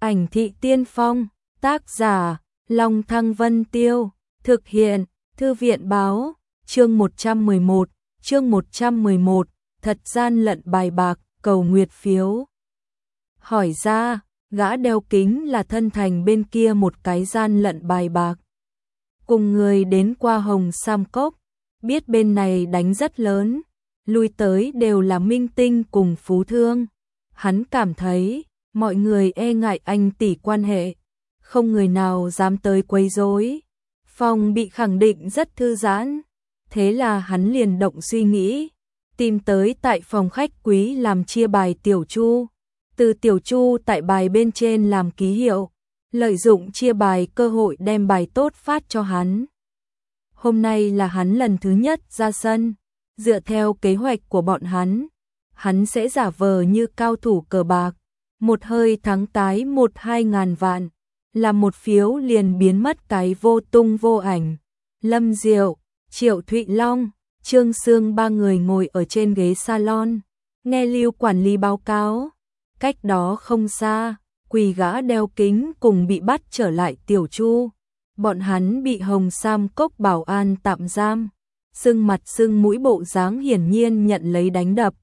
Ảnh thị tiên phong, tác giả, Long Thăng Vân Tiêu, thực hiện, Thư viện báo, chương 111, thật gian lận bài bạc, cầu nguyệt phiếu. Hỏi ra, gã đeo kính là thân thành bên kia một cái gian lận bài bạc. Cùng người đến qua Hồng Sam Cốc, biết bên này đánh rất lớn, lui tới đều là minh tinh cùng phú thương. Hắn cảm thấy, mọi người e ngại anh tỷ quan hệ, không người nào dám tới quấy rối. Phòng bị khẳng định rất thư giãn, thế là hắn liền động suy nghĩ, tìm tới tại phòng khách quý làm chia bài Tiểu Chu. Từ Tiểu Chu tại bài bên trên làm ký hiệu, lợi dụng chia bài cơ hội đem bài tốt phát cho hắn. Hôm nay là hắn lần thứ nhất ra sân, dựa theo kế hoạch của bọn hắn sẽ giả vờ như cao thủ cờ bạc, một hơi thắng cái 1-2 ngàn vạn, làm một phiếu liền biến mất cái vô tung vô ảnh. Lâm Diệu, Triệu Thụy Long, Trương Sương ba người ngồi ở trên ghế salon, nghe Lưu quản lý báo cáo. Cách đó không xa, quỳ gã đeo kính cùng bị bắt trở lại Tiểu Chu. Bọn hắn bị Hồng Sam Cốc bảo an tạm giam, sưng mặt sưng mũi bộ dáng hiển nhiên nhận lấy đánh đập.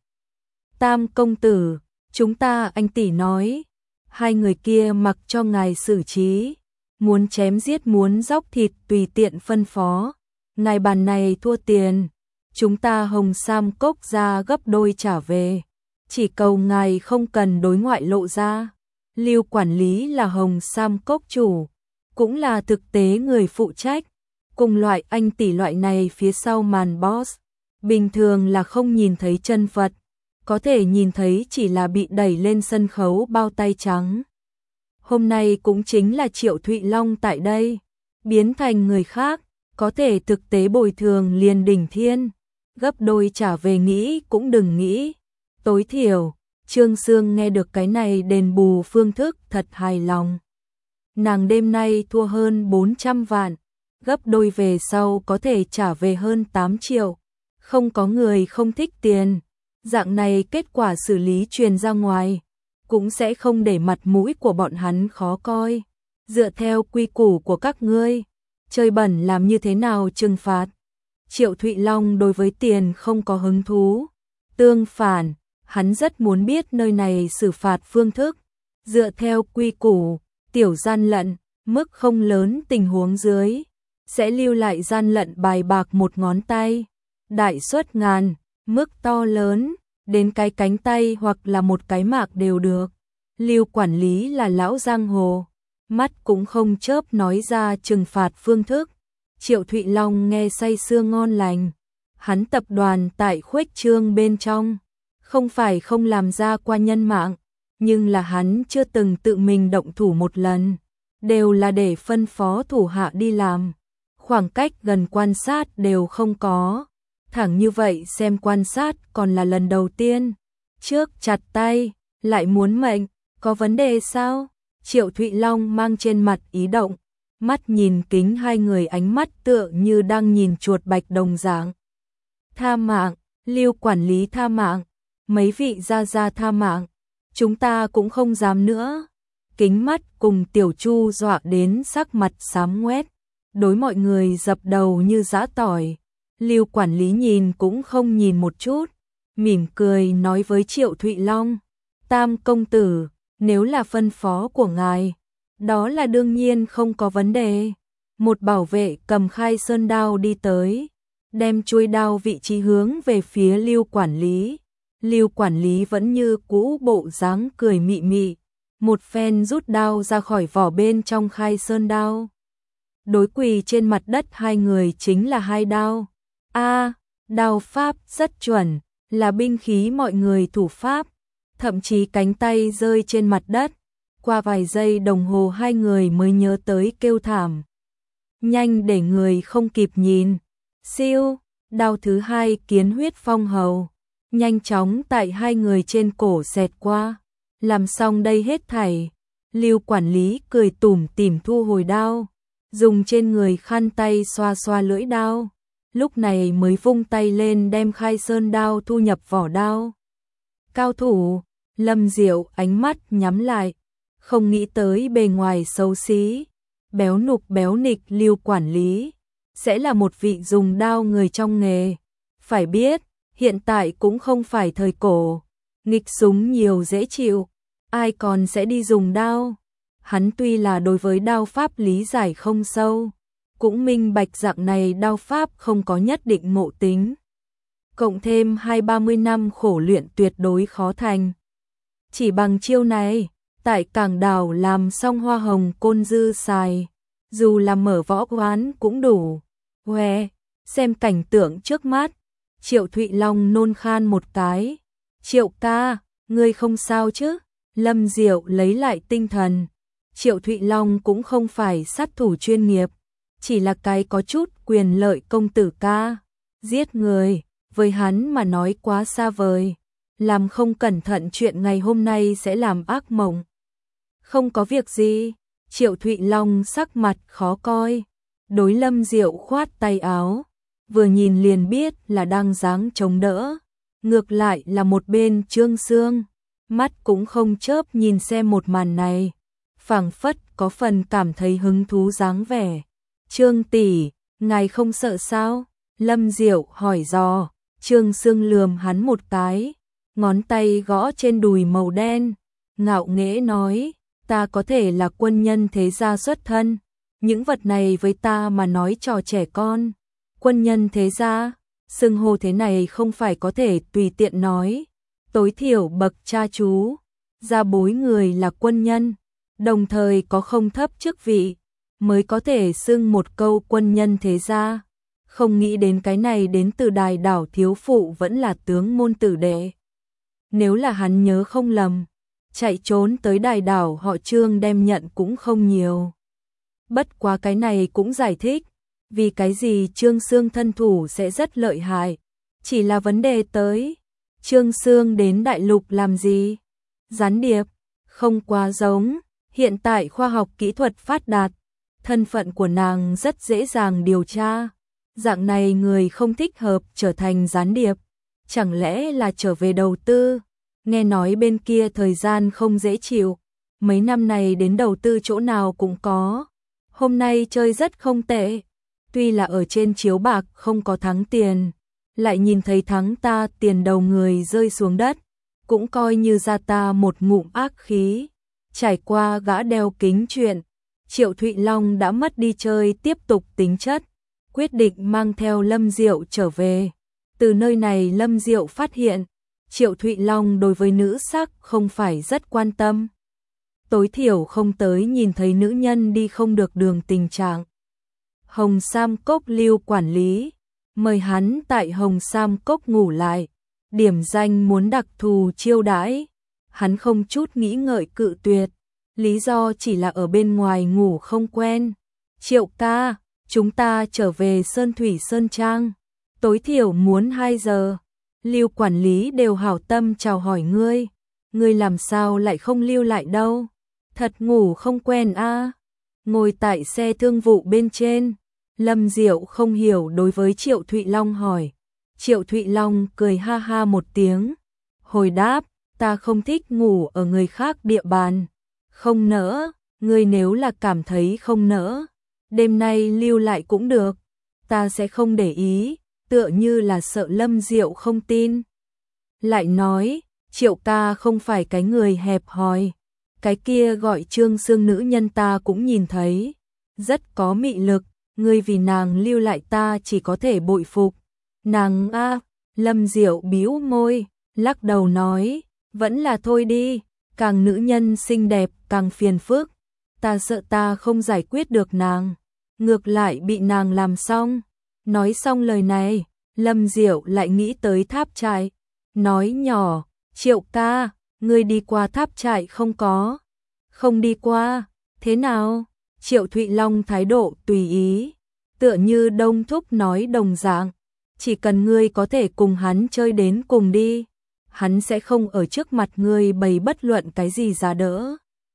Tam công tử, chúng ta anh tỷ nói, hai người kia mặc cho ngài xử trí, muốn chém giết muốn dóc thịt tùy tiện phân phó, ngài bàn này thua tiền, chúng ta Hồng Sam Cốc ra gấp đôi trả về, chỉ cầu ngài không cần đối ngoại lộ ra. Lưu quản lý là Hồng Sam Cốc chủ, cũng là thực tế người phụ trách, cùng loại anh tỷ loại này phía sau màn boss, bình thường là không nhìn thấy chân Phật, có thể nhìn thấy chỉ là bị đẩy lên sân khấu bao tay trắng. Hôm nay cũng chính là Triệu Thụy Long tại đây, biến thành người khác, có thể thực tế bồi thường liền đỉnh thiên, gấp đôi trả về nghĩ cũng đừng nghĩ. Tối thiểu, Trương Sương nghe được cái này đền bù phương thức thật hài lòng. Nàng đêm nay thua hơn 400 vạn, gấp đôi về sau có thể trả về hơn 8 triệu. Không có người không thích tiền, dạng này kết quả xử lý truyền ra ngoài, cũng sẽ không để mặt mũi của bọn hắn khó coi. Dựa theo quy củ của các ngươi, chơi bẩn làm như thế nào trừng phạt? Triệu Thụy Long đối với tiền không có hứng thú. Tương phản, hắn rất muốn biết nơi này xử phạt phương thức. Dựa theo quy củ, tiểu gian lận, mức không lớn tình huống dưới, sẽ lưu lại gian lận bài bạc một ngón tay. Đại suất ngàn, mức to lớn, đến cái cánh tay hoặc là một cái mạc đều được. Lưu quản lý là lão giang hồ, mắt cũng không chớp nói ra trừng phạt phương thức. Triệu Thụy Long nghe say sưa ngon lành, hắn tập đoàn tại khuếch trương bên trong, không phải không làm ra qua nhân mạng, nhưng là hắn chưa từng tự mình động thủ một lần, đều là để phân phó thủ hạ đi làm, khoảng cách gần quan sát đều không có. Thẳng như vậy xem quan sát còn là lần đầu tiên. Trước chặt tay, lại muốn mệnh, có vấn đề sao? Triệu Thụy Long mang trên mặt ý động, mắt nhìn kính hai người ánh mắt tựa như đang nhìn chuột bạch đồng dạng. Tha mạng, Lưu quản lý tha mạng, mấy vị gia tha mạng, chúng ta cũng không dám nữa. Kính mắt cùng Tiểu Chu dọa đến sắc mặt xám ngoét, đối mọi người dập đầu như giã tỏi. Lưu quản lý nhìn cũng không nhìn một chút, mỉm cười nói với Triệu Thụy Long, Tam công tử, nếu là phân phó của ngài, đó là đương nhiên không có vấn đề. Một bảo vệ cầm khai sơn đao đi tới, đem chuôi đao vị trí hướng về phía Lưu quản lý. Lưu quản lý vẫn như cũ bộ dáng cười mị mị, một phen rút đao ra khỏi vỏ bên trong khai sơn đao. Đối quỳ trên mặt đất hai người chính là hai đao. Đao pháp rất chuẩn, là binh khí mọi người thủ pháp, thậm chí cánh tay rơi trên mặt đất. Qua vài giây đồng hồ hai người mới nhớ tới kêu thảm. Nhanh để người không kịp nhìn. Siêu, đao thứ hai kiến huyết phong hầu, nhanh chóng tại hai người trên cổ xẹt qua. Làm xong đây hết thảy, Lưu quản lý cười tủm tỉm thu hồi đao, dùng trên người khăn tay xoa xoa lưỡi đao. Lúc này mới vung tay lên đem khai sơn đao thu nhập vỏ đao. Cao thủ, Lâm Diệu ánh mắt nhắm lại, không nghĩ tới bề ngoài xấu xí, béo nục béo nịch Lưu quản lý, sẽ là một vị dùng đao người trong nghề. Phải biết, hiện tại cũng không phải thời cổ, nghịch súng nhiều dễ chịu, ai còn sẽ đi dùng đao. Hắn tuy là đối với đao pháp lý giải không sâu, cũng minh bạch dạng này đao pháp không có nhất định ngộ tính. Cộng thêm 20-30 năm khổ luyện tuyệt đối khó thành. Chỉ bằng chiêu này, tại Cảng Đảo làm xong hoa hồng côn dư xài, dù là mở võ quán cũng đủ. Hoe, xem cảnh tượng trước mắt, Triệu Thụy Long nôn khan một cái. Triệu ca, ngươi không sao chứ? Lâm Diệu lấy lại tinh thần. Triệu Thụy Long cũng không phải sát thủ chuyên nghiệp, chỉ là cái có chút quyền lợi công tử ca. Giết người, với hắn mà nói quá xa vời. Làm không cẩn thận chuyện ngày hôm nay sẽ làm ác mộng. Không có việc gì, Triệu Thụy Long sắc mặt khó coi. Đối Lâm Diệu khoát tay áo, vừa nhìn liền biết là đang dáng chống đỡ. Ngược lại là một bên Trương Sương, mắt cũng không chớp nhìn xem một màn này, phảng phất có phần cảm thấy hứng thú dáng vẻ. Trương tỷ, ngài không sợ sao? Lâm Diệu hỏi dò. Trương Sương lườm hắn một cái, ngón tay gõ trên đùi màu đen, ngạo nghễ nói, ta có thể là quân nhân thế gia xuất thân, những vật này với ta mà nói trò trẻ con. Quân nhân thế gia, xưng hô thế này không phải có thể tùy tiện nói, tối thiểu bậc cha chú, gia bối người là quân nhân, đồng thời có không thấp chức vị, mới có thể xưng một câu quân nhân thế gia. Không nghĩ đến cái này đến từ Đài Đảo thiếu phụ vẫn là tướng môn tử đệ. Nếu là hắn nhớ không lầm, chạy trốn tới Đài Đảo họ Trương đem nhận cũng không nhiều. Bất quá cái này cũng giải thích, vì cái gì Trương Sương thân thủ sẽ rất lợi hại. Chỉ là vấn đề tới, Trương Sương đến đại lục làm gì? Gián điệp, không quá giống, hiện tại khoa học kỹ thuật phát đạt, thân phận của nàng rất dễ dàng điều tra. Dạng này người không thích hợp trở thành gián điệp, chẳng lẽ là trở về đầu tư? Nghe nói bên kia thời gian không dễ chịu, mấy năm này đến đầu tư chỗ nào cũng có. Hôm nay chơi rất không tệ, tuy là ở trên chiếu bạc không có thắng tiền, lại nhìn thấy thắng ta tiền đầu người rơi xuống đất, cũng coi như ra ta một ngụm ác khí. Trải qua gã đeo kính chuyện, Triệu Thụy Long đã mất đi chơi tiếp tục tính chất, quyết định mang theo Lâm Diệu trở về. Từ nơi này Lâm Diệu phát hiện, Triệu Thụy Long đối với nữ sắc không phải rất quan tâm. Tối thiểu không tới nhìn thấy nữ nhân đi không được đường tình trạng. Hồng Sam Cốc Lưu quản lý, mời hắn tại Hồng Sam Cốc ngủ lại, điểm danh muốn đặc thù chiêu đãi. Hắn không chút nghĩ ngợi cự tuyệt, lý do chỉ là ở bên ngoài ngủ không quen. Triệu ca, chúng ta trở về Sơn Thủy Sơn Trang, tối thiểu muốn 2 giờ. Lưu quản lý đều hảo tâm chào hỏi ngươi làm sao lại không lưu lại đâu? Thật ngủ không quen a. Ngồi tại xe thương vụ bên trên, Lâm Diệu không hiểu đối với Triệu Thụy Long hỏi. Triệu Thụy Long cười ha ha một tiếng, hồi đáp, ta không thích ngủ ở người khác địa bàn. Không nỡ, ngươi nếu là cảm thấy không nỡ, đêm nay lưu lại cũng được, ta sẽ không để ý, tựa như là sợ Lâm Diệu không tin. Lại nói, Triệu ca không phải cái người hẹp hòi, cái kia gọi Trương Sương nữ nhân ta cũng nhìn thấy, rất có mị lực, ngươi vì nàng lưu lại ta chỉ có thể bội phục. Nàng a, Lâm Diệu bĩu môi, lắc đầu nói, vẫn là thôi đi, càng nữ nhân xinh đẹp càng phiền phức, ta sợ ta không giải quyết được nàng, ngược lại bị nàng làm xong. Nói xong lời này, Lâm Diệu lại nghĩ tới tháp trại, nói nhỏ, Triệu ca, ngươi đi qua tháp trại không có? Không đi qua, thế nào? Triệu Thụy Long thái độ tùy ý, tựa như Đông Thúc nói đồng dạng, chỉ cần ngươi có thể cùng hắn chơi đến cùng đi, hắn sẽ không ở trước mặt ngươi bày bất luận cái gì giá đỡ.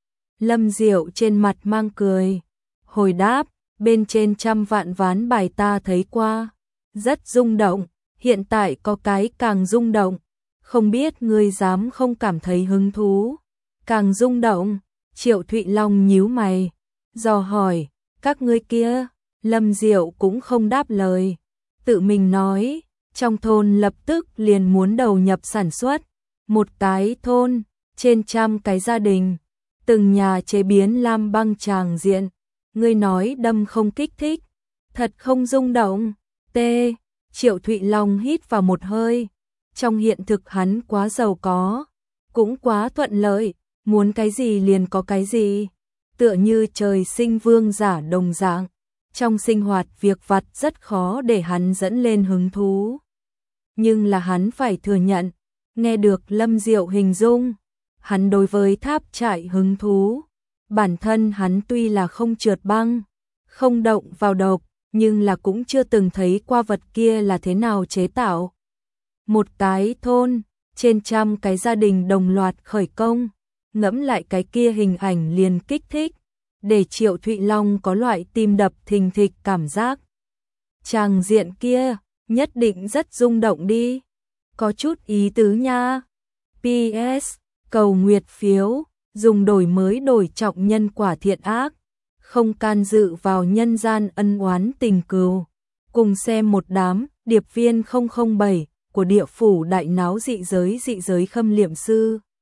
Lâm Diệu trên mặt mang cười, hồi đáp, bên trên 100 vạn ván bài ta thấy qua, rất rung động, hiện tại có cái càng rung động, không biết ngươi dám không cảm thấy hứng thú. Càng rung động, Triệu Thụy Long nhíu mày, dò hỏi, các ngươi kia, Lâm Diệu cũng không đáp lời, tự mình nói, trong thôn lập tức liền muốn đầu nhập sản xuất, một cái thôn, trên 100 cái gia đình, từng nhà chế biến lam băng tràng diện, ngươi nói đâm không kích thích, thật không rung động, Triệu Thụy Long hít vào một hơi, trong hiện thực hắn quá giàu có, cũng quá thuận lợi, muốn cái gì liền có cái gì, tựa như trời sinh vương giả đồng dạng, trong sinh hoạt việc vặt rất khó để hắn dẫn lên hứng thú. Nhưng là hắn phải thừa nhận, nghe được Lâm Diệu hình dung, hắn đối với tháp trại hứng thú, bản thân hắn tuy là không trượt băng, không động vào độc, nhưng là cũng chưa từng thấy qua vật kia là thế nào chế tạo. Một cái thôn, trên 100 cái gia đình đồng loạt khởi công, ngẫm lại cái kia hình ảnh liền kích thích, để Triệu Thụy Long có loại tim đập thình thịch cảm giác. Tràng diện kia, nhất định rất rung động đi, có chút ý tứ nha. PS, cầu nguyệt phiếu, dùng đổi mới đổi trọng nhân quả thiện ác, không can dự vào nhân gian ân oán tình cừu. Cùng xem một đám, điệp viên 007 của địa phủ đại náo dị giới khâm liệm sư.